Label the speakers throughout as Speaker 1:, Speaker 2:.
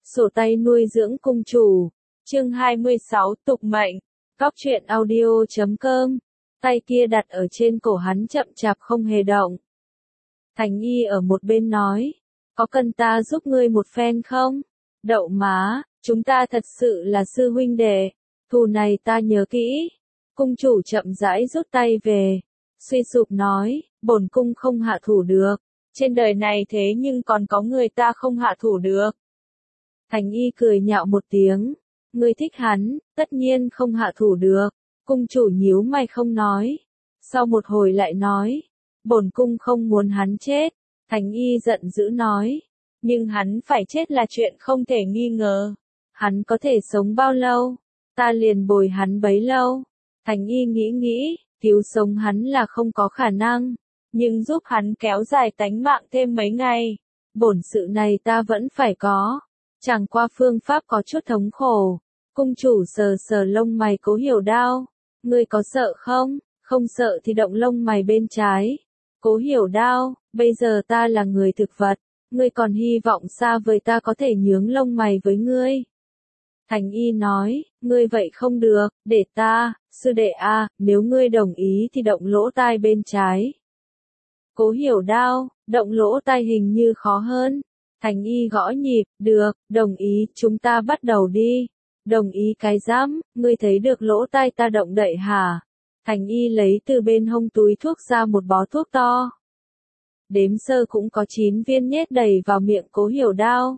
Speaker 1: Sổ tay nuôi dưỡng cung chủ. Chương 26 tục mệnh. Góc truyện audio.com. Tay kia đặt ở trên cổ hắn chậm chạp không hề động. Thành Y ở một bên nói, có cần ta giúp ngươi một phen không? Đậu má, chúng ta thật sự là sư huynh đệ, thù này ta nhớ kỹ. Cung chủ chậm rãi rút tay về, suy sụp nói, bổn cung không hạ thủ được, trên đời này thế nhưng còn có người ta không hạ thủ được. Thành Y cười nhạo một tiếng, ngươi thích hắn, tất nhiên không hạ thủ được. Cung chủ nhíu mày không nói, sau một hồi lại nói, bổn cung không muốn hắn chết. Thành Y giận dữ nói, nhưng hắn phải chết là chuyện không thể nghi ngờ. Hắn có thể sống bao lâu, ta liền bồi hắn bấy lâu. Thành Y nghĩ, cứu sống hắn là không có khả năng, nhưng giúp hắn kéo dài tánh mạng thêm mấy ngày, bổn sự này ta vẫn phải có. Chẳng qua phương pháp có chút thống khổ. Cung chủ sờ sờ lông mày Cố Hiểu Đao, ngươi có sợ không? Không sợ thì động lông mày bên trái. Cố Hiểu Đao, bây giờ ta là người thực vật, ngươi còn hy vọng xa vời ta có thể nhướng lông mày với ngươi. Thành Y nói, ngươi vậy không được, để ta, sư đệ a, nếu ngươi đồng ý thì động lỗ tai bên trái. Cố Hiểu Đao, động lỗ tai hình như khó hơn. Thành Y gõ nhịp, được, đồng ý, chúng ta bắt đầu đi. Đồng ý cái rắm, ngươi thấy được lỗ tai ta động đậy hả? Thành Y lấy từ bên hông túi thuốc ra một bó thuốc to. Đếm sơ cũng có 9 viên nhét đầy vào miệng Cố Hiểu Đao.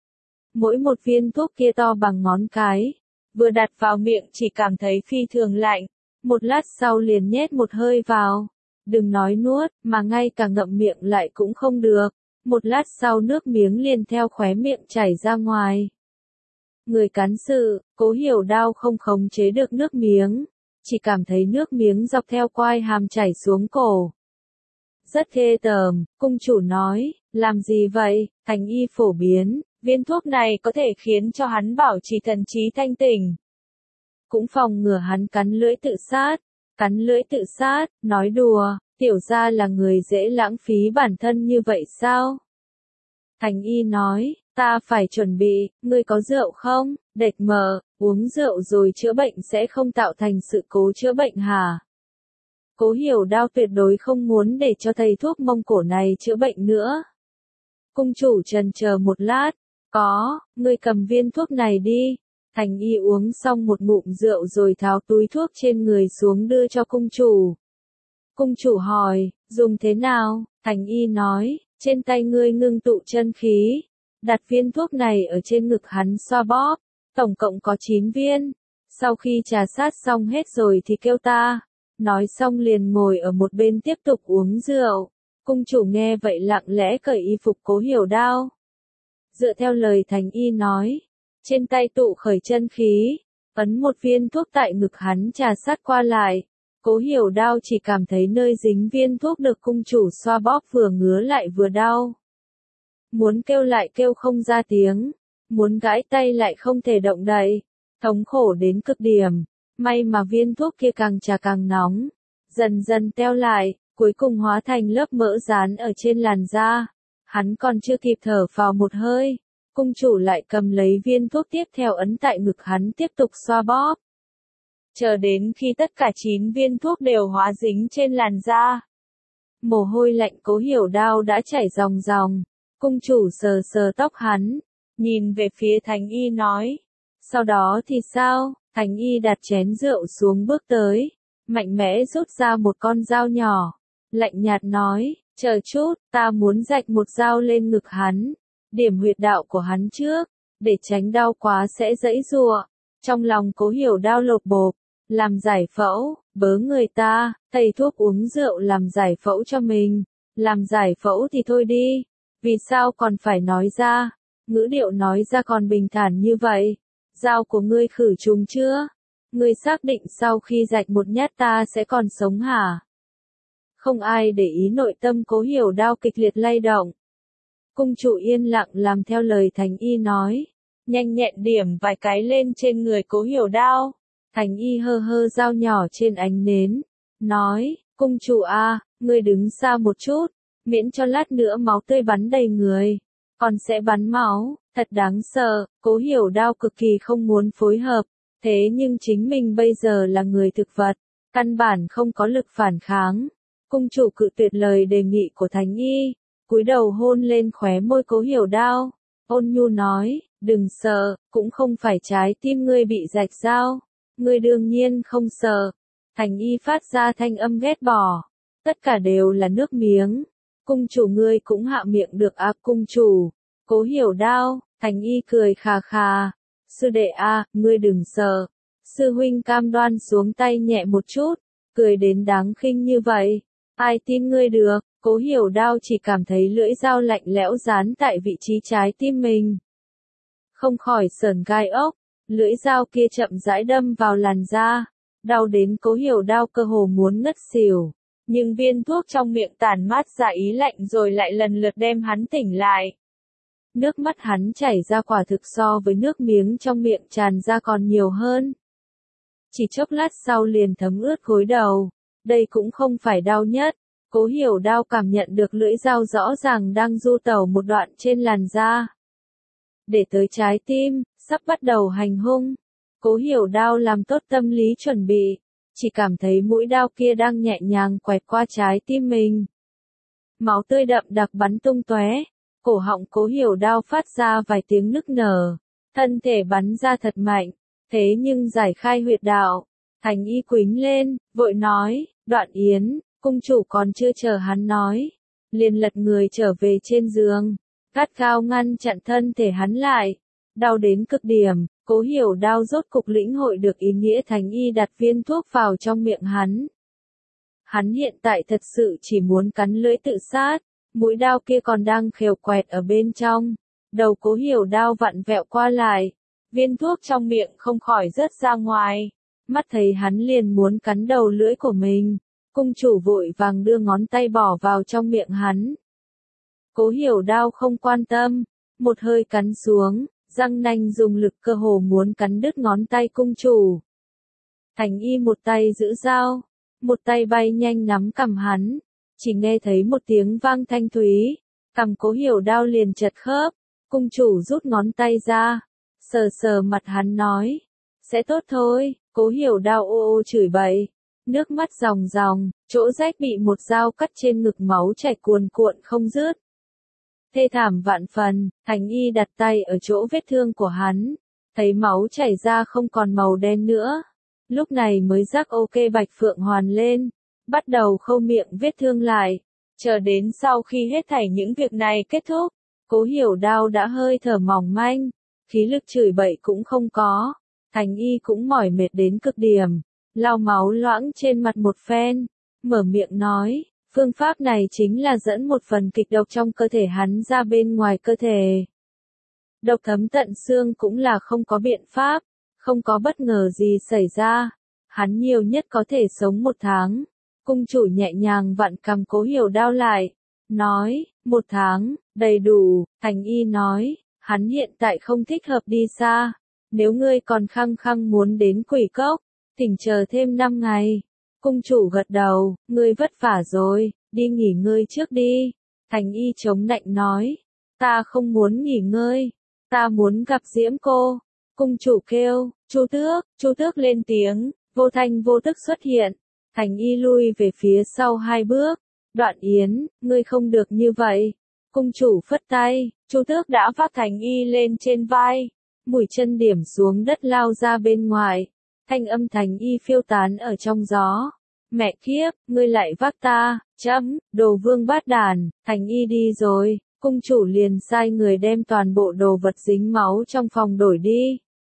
Speaker 1: Mỗi một viên thuốc kia to bằng ngón cái, vừa đặt vào miệng chỉ cảm thấy phi thường lạnh, một lát sau liền nhét một hơi vào. Đừng nói nuốt, mà ngay cả ngậm miệng lại cũng không được, một lát sau nước miếng liền theo khóe miệng chảy ra ngoài. Người cắn sự, Cố Hiểu Đao không khống chế được nước miếng, chỉ cảm thấy nước miếng dọc theo quai hàm chảy xuống cổ. Rất ghê tởm, cung chủ nói, làm gì vậy? Thành Y phổ biến, viên thuốc này có thể khiến cho hắn bảo trì thần trí thanh tỉnh, cũng phòng ngừa hắn cắn lưỡi tự sát. Cắn lưỡi tự sát, nói đùa, tiểu gia là người dễ lãng phí bản thân như vậy sao? Thành Y nói, ta phải chuẩn bị, ngươi có rượu không? Đệt mờ, uống rượu rồi chữa bệnh sẽ không tạo thành sự cố chữa bệnh hả? Cố Hiểu Đao tuyệt đối không muốn để cho thầy thuốc Mông Cổ này chữa bệnh nữa. Cung chủ chần chờ một lát, có, ngươi cầm viên thuốc này đi. Thành Y uống xong một ngụm rượu rồi tháo túi thuốc trên người xuống đưa cho cung chủ. Cung chủ hỏi, dùng thế nào? Thành Y nói, trên tay ngươi ngưng tụ chân khí, đặt viên thuốc này ở trên ngực hắn xoa bóp, tổng cộng có 9 viên. Sau khi trà sát xong hết rồi thì kêu ta. Nói xong liền ngồi ở một bên tiếp tục uống rượu. Cung chủ nghe vậy lặng lẽ cởi y phục Cố Hiểu Đao. Dựa theo lời Thành Y nói, trên tay tụ khởi chân khí, ấn một viên thuốc tại ngực hắn trà sát qua lại. Cố Hiểu Đao chỉ cảm thấy nơi dính viên thuốc được cung chủ xoa bóp vừa ngứa lại vừa đau. Muốn kêu lại kêu không ra tiếng, muốn gãi tay lại không thể động đậy, thống khổ đến cực điểm. May mà viên thuốc kia càng trà càng nóng, dần dần teo lại, cuối cùng hóa thành lớp mỡ dán ở trên làn da. Hắn còn chưa kịp thở vào một hơi, cung chủ lại cầm lấy viên thuốc tiếp theo ấn tại ngực hắn tiếp tục xoa bóp. Chờ đến khi tất cả 9 viên thuốc đều hóa dính trên làn da, mồ hôi lạnh Cố Hiểu Đao đã chảy ròng ròng. Cung chủ sờ sờ tóc hắn, nhìn về phía Thành Y nói, sau đó thì sao? Thành Y đặt chén rượu xuống bước tới, mạnh mẽ rút ra một con dao nhỏ, lạnh nhạt nói, chờ chút, ta muốn rạch một dao lên ngực hắn, điểm huyệt đạo của hắn trước, để tránh đau quá sẽ giãy giụa. Trong lòng Cố Hiểu Đao lột bột, làm giải phẫu, bớ người ta, thầy thuốc uống rượu làm giải phẫu cho mình, làm giải phẫu thì thôi đi, vì sao còn phải nói ra, ngữ điệu nói ra còn bình thản như vậy. Dao của ngươi khử trùng chưa? Ngươi xác định sau khi rạch một nhát ta sẽ còn sống hả? Không ai để ý nội tâm Cố Hiểu Đao kịch liệt lay động. Cung chủ yên lặng làm theo lời Thành Y nói, nhanh nhẹn điểm vài cái lên trên người Cố Hiểu Đao. Thành Y hơ hơ dao nhỏ trên ánh nến, nói, cung chủ a, ngươi đứng xa một chút, miễn cho lát nữa máu tươi bắn đầy người, còn sẽ bắn máu. Thật đáng sợ, Cố Hiểu Đao cực kỳ không muốn phối hợp, thế nhưng chính mình bây giờ là người thực vật, căn bản không có lực phản kháng. Cung chủ cự tuyệt lời đề nghị của Thành Y, cúi đầu hôn lên khóe môi Cố Hiểu Đao, ôn nhu nói, đừng sợ, cũng không phải trái tim ngươi bị rạch sao, ngươi đương nhiên không sợ. Thành Y phát ra thanh âm ghét bỏ, tất cả đều là nước miếng, cung chủ ngươi cũng hạ miệng được à cung chủ. Cố Hiểu Đao, Thành Y cười khà khà, sư đệ a, ngươi đừng sợ. Sư huynh cam đoan xuống tay nhẹ một chút, cười đến đáng khinh như vậy, ai tin ngươi được. Cố Hiểu Đao chỉ cảm thấy lưỡi dao lạnh lẽo dán tại vị trí trái tim mình. Không khỏi sởn gai ốc, lưỡi dao kia chậm rãi đâm vào làn da, đau đến Cố Hiểu Đao cơ hồ muốn ngất xỉu. Nhưng viên thuốc trong miệng tản mát ra ý lạnh rồi lại lần lượt đem hắn tỉnh lại. Nước mắt hắn chảy ra quả thực so với nước miếng trong miệng tràn ra còn nhiều hơn. Chỉ chốc lát sau liền thấm ướt gối đầu, đây cũng không phải đau nhất. Cố Hiểu Đao cảm nhận được lưỡi dao rõ ràng đang du tẩu một đoạn trên làn da. Để tới trái tim, sắp bắt đầu hành hung. Cố Hiểu Đao làm tốt tâm lý chuẩn bị, chỉ cảm thấy mũi đao kia đang nhẹ nhàng quẹt qua trái tim mình. Máu tươi đậm đặc bắn tung tóe, cổ họng Cố Hiểu Đao phát ra vài tiếng nức nở, thân thể bắn ra thật mạnh, thế nhưng giải khai huyệt đạo. Thành Y quĩnh lên, vội nói, Đoạn Yến. Cung chủ còn chưa chờ hắn nói, liền lật người trở về trên giường, gắt gao ngăn chặn thân thể hắn lại, đau đến cực điểm. Cố Hiểu Đao rốt cục lĩnh hội được ý nghĩa Thành Y đặt viên thuốc vào trong miệng hắn. Hắn hiện tại thật sự chỉ muốn cắn lưỡi tự sát, mũi đao kia còn đang khều quẹt ở bên trong, đầu Cố Hiểu Đao vặn vẹo qua lại, viên thuốc trong miệng không khỏi rớt ra ngoài, mắt thấy hắn liền muốn cắn đầu lưỡi của mình. Cung chủ vội vàng đưa ngón tay bỏ vào trong miệng hắn. Cố Hiểu Đao không quan tâm, một hơi cắn xuống, răng nanh dùng lực cơ hồ muốn cắn đứt ngón tay cung chủ. Thành Y một tay giữ dao, một tay bay nhanh nắm cằm hắn, chỉ nghe thấy một tiếng vang thanh thúy, cằm Cố Hiểu Đao liền chật khớp, cung chủ rút ngón tay ra, sờ sờ mặt hắn nói, sẽ tốt thôi. Cố Hiểu Đao ô ô chửi bậy. Nước mắt ròng ròng, chỗ rách bị một dao cắt trên ngực máu chảy cuồn cuộn không dứt. Thê thảm vạn phần, Thành Y đặt tay ở chỗ vết thương của hắn, thấy máu chảy ra không còn màu đen nữa. Lúc này mới rắc ok Bạch Phượng Hoàn lên, bắt đầu khâu miệng vết thương lại. Chờ đến sau khi hết thảy những việc này kết thúc, Cố Hiểu Đao đã hơi thở mỏng manh, khí lực chửi bậy cũng không có. Thành Y cũng mỏi mệt đến cực điểm. Lau máu loãng trên mặt một phen, mở miệng nói, phương pháp này chính là dẫn một phần kịch độc trong cơ thể hắn ra bên ngoài cơ thể. Độc thấm tận xương cũng là không có biện pháp, không có bất ngờ gì xảy ra, hắn nhiều nhất có thể sống 1 tháng. Cung chủ nhẹ nhàng vặn cằm Cố Hiểu Đao lại, nói, 1 tháng, đầy đủ. Thành Y nói, hắn hiện tại không thích hợp đi xa, nếu ngươi còn khăng khăng muốn đến Quỷ Cốc, thỉnh chờ thêm 5 ngày. Cung chủ gật đầu, ngươi vất vả rồi, đi nghỉ ngơi trước đi. Thành Y chống nạnh nói, ta không muốn nghỉ ngơi, ta muốn gặp Diễm cô. Cung chủ kêu, Chu Tước lên tiếng, vô thanh vô tức xuất hiện. Thành Y lui về phía sau 2 bước, Đoạn Yến, ngươi không được như vậy. Cung chủ phất tay, Chu Tước đã vác Thành Y lên trên vai, mũi chân điểm xuống đất lao ra bên ngoài. Thanh âm Thành Y phiêu tán ở trong gió. Mẹ kiếp, ngươi lại vác ta, đồ vương bát đàn. Thành Y đi rồi, cung chủ liền sai người đem toàn bộ đồ vật dính máu trong phòng đổi đi.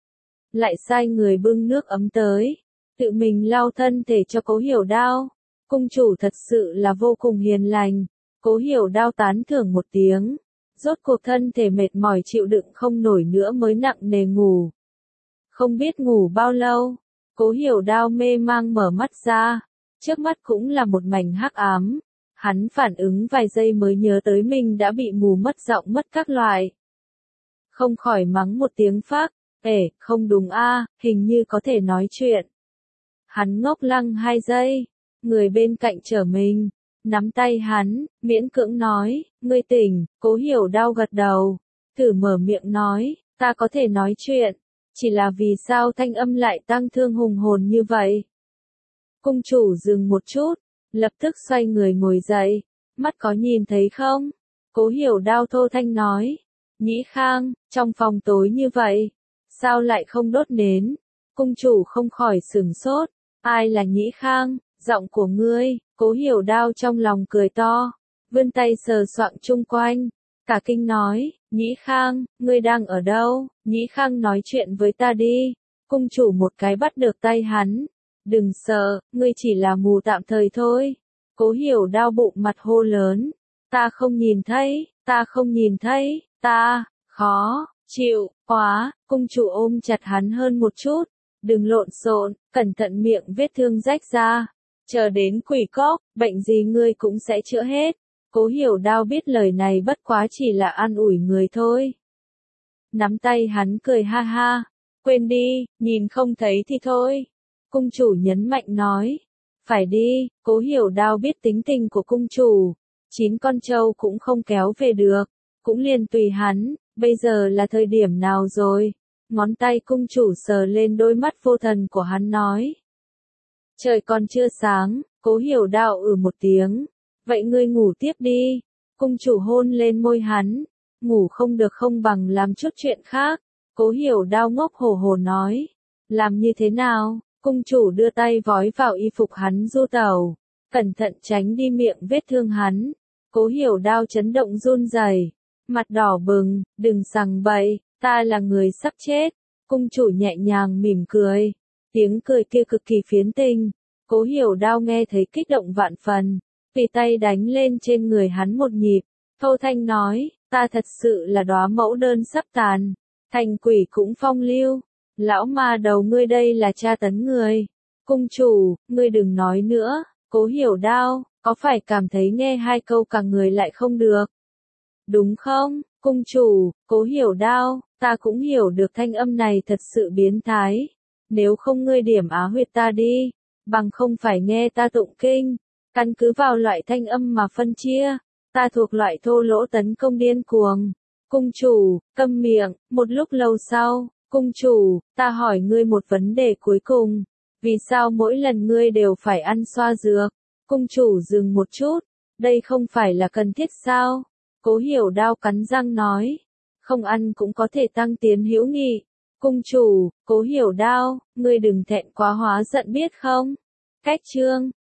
Speaker 1: Lại sai người bưng nước ấm tới, tự mình lau thân thể cho Cố Hiểu Đao. Cung chủ thật sự là vô cùng hiền lành. Cố Hiểu Đao tán thưởng một tiếng, rốt cuộc thân thể mệt mỏi chịu đựng không nổi nữa mới nặng nề ngủ. Không biết ngủ bao lâu, Cố Hiểu Đao mê mang mở mắt ra, trước mắt cũng là một mảnh hắc ám. Hắn phản ứng vài giây mới nhớ tới mình đã bị mù mất giọng mất các loại. Không khỏi mắng một tiếng phác, không đúng a, hình như có thể nói chuyện. Hắn ngốc lăng 2 giây, người bên cạnh trở mình, nắm tay hắn, miễn cưỡng nói, ngươi tỉnh. Cố Hiểu Đao gật đầu, thử mở miệng nói, ta có thể nói chuyện, chỉ là vì sao thanh âm lại tang thương hùng hồn như vậy. Cung chủ dừng một chút, lập tức xoay người ngồi dậy, mắt có nhìn thấy không? Cố Hiểu Đao thô thanh nói, Nhĩ Khang, trong phòng tối như vậy, sao lại không đốt nến? Cung chủ không khỏi sửng sốt, ai là Nhĩ Khang, giọng của ngươi, Cố Hiểu Đao trong lòng cười to, vươn tay sờ soạng chung quanh, cả kinh nói, Nhĩ Khang, ngươi đang ở đâu? Nhĩ Khang nói chuyện với ta đi. Cung chủ một cái bắt được tay hắn, đừng sợ, ngươi chỉ là mù tạm thời thôi. Cố Hiểu Đao bụng mặt hô lớn, ta không nhìn thấy, ta không nhìn thấy, ta, khó, chịu, quá, cung chủ ôm chặt hắn hơn một chút, đừng lộn xộn, cẩn thận miệng vết thương rách ra, chờ đến quỷ cóc, bệnh gì ngươi cũng sẽ chữa hết. Cố Hiểu Đao biết lời này bất quá chỉ là an ủi người thôi. Nắm tay hắn cười ha ha, quên đi, nhìn không thấy thì thôi. Cung chủ nhấn mạnh nói, phải đi, Cố Hiểu Đao biết tính tình của cung chủ, 9 con trâu cũng không kéo về được, cũng liền tùy hắn, bây giờ là thời điểm nào rồi? Ngón tay cung chủ sờ lên đôi mắt vô thần của hắn nói. Trời còn chưa sáng, Cố Hiểu Đao một tiếng, vậy ngươi ngủ tiếp đi. Cung chủ hôn lên môi hắn, ngủ không được không bằng làm chút chuyện khác. Cố Hiểu Đao ngốc hổ hổ nói, làm như thế nào? Cung chủ đưa tay vói vào y phục hắn du tẩu, cẩn thận tránh đi miệng vết thương hắn. Cố Hiểu Đao chấn động run rẩy, mặt đỏ bừng, đừng sằng bậy, ta là người sắp chết. Cung chủ nhẹ nhàng mỉm cười, tiếng cười kia cực kỳ phiến tình. Cố Hiểu Đao nghe thấy kích động vạn phần, tùy tay đánh lên trên người hắn một nhịp, thô thanh nói, ta thật sự là đóa mẫu đơn sắp tàn, thành quỷ cũng phong lưu, lão ma đầu ngươi đây là tra tấn người. Cung chủ, ngươi đừng nói nữa. Cố Hiểu Đao, có phải cảm thấy nghe 2 câu cả người lại không được? Đúng không, cung chủ? Cố Hiểu Đao, ta cũng hiểu được thanh âm này thật sự biến thái. Nếu không ngươi điểm á huyệt ta đi, bằng không phải nghe ta tụng kinh, căn cứ vào loại thanh âm mà phân chia, ta thuộc loại thô lỗ tấn công điên cuồng. Cung chủ, câm miệng. Một lúc lâu sau, cung chủ, ta hỏi ngươi một vấn đề cuối cùng, vì sao mỗi lần ngươi đều phải ăn xoa dược? Cung chủ dừng một chút, đây không phải là cần thiết sao? Cố Hiểu Đao cắn răng nói, không ăn cũng có thể tăng tiến hữu nghị. Cung chủ, Cố Hiểu Đao, ngươi đừng thẹn quá hóa giận biết không? Cách chương